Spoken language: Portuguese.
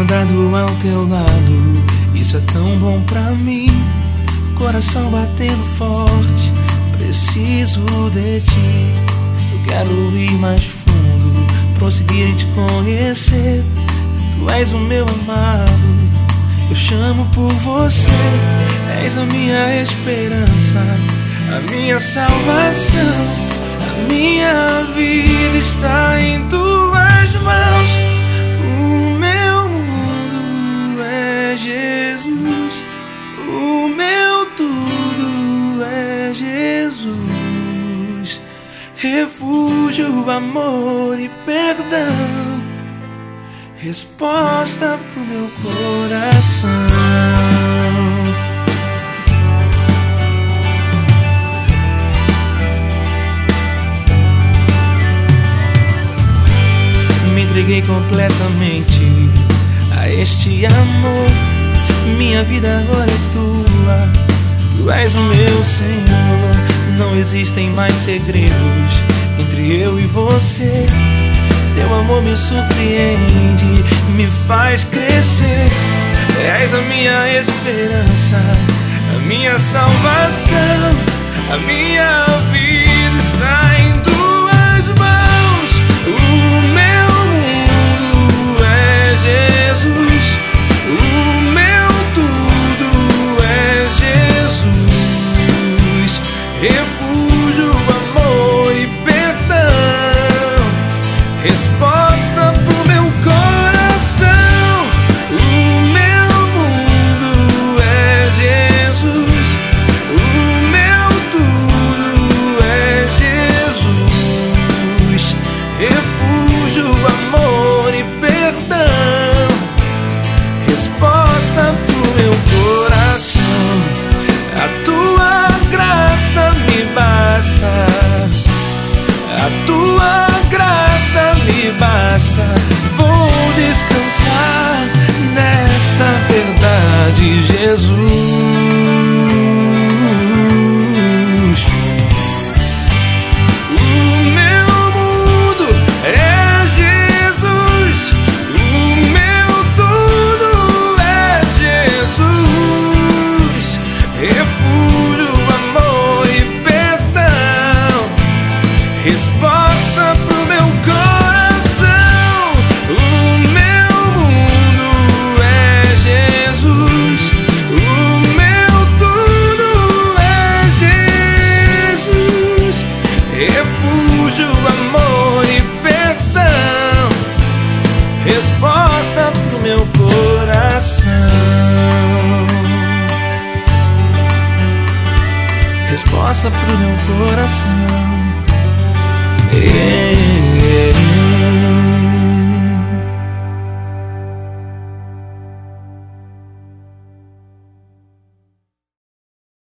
andado ao teu lado, isso é tão bom pra mim. Coração batendo forte, preciso de ti. Eu quero ir mais fundo, prosseguir em te conhecer. Tu és o meu amado, eu chamo por você. És a minha esperança, a minha salvação. A minha vida está em tuas mãos. O meu mundo é Jesus, o meu tudo é Jesus. Refúgio, amor e perdão, resposta pro meu coração. Me entreguei completamente a este amor. Minha vida agora é tua, tu és o meu Senhor. Não existem mais segredos entre eu e você. Teu amor me surpreende, me faz crescer. És a minha esperança, a minha salvação. A minha vida está em tuas mãos. O meu mundo é Jesus, o meu tudo é Jesus. Refúgio, amor e perdão, resposta pro meu coração. O meu mundo é Jesus, o meu tudo é Jesus. Refúgio, amor e perdão, resposta pro meu coração. A tua graça me basta, a tua graça me basta. Vou descansar nesta verdade, Jesus. O meu mundo é Jesus, o meu tudo é Jesus. Refúgio, amor e perdão, resposta pro meu coração. O meu mundo é Jesus, o meu tudo é Jesus. Refúgio, amor e perdão, resposta pro meu coração. Resposta pro meu coração.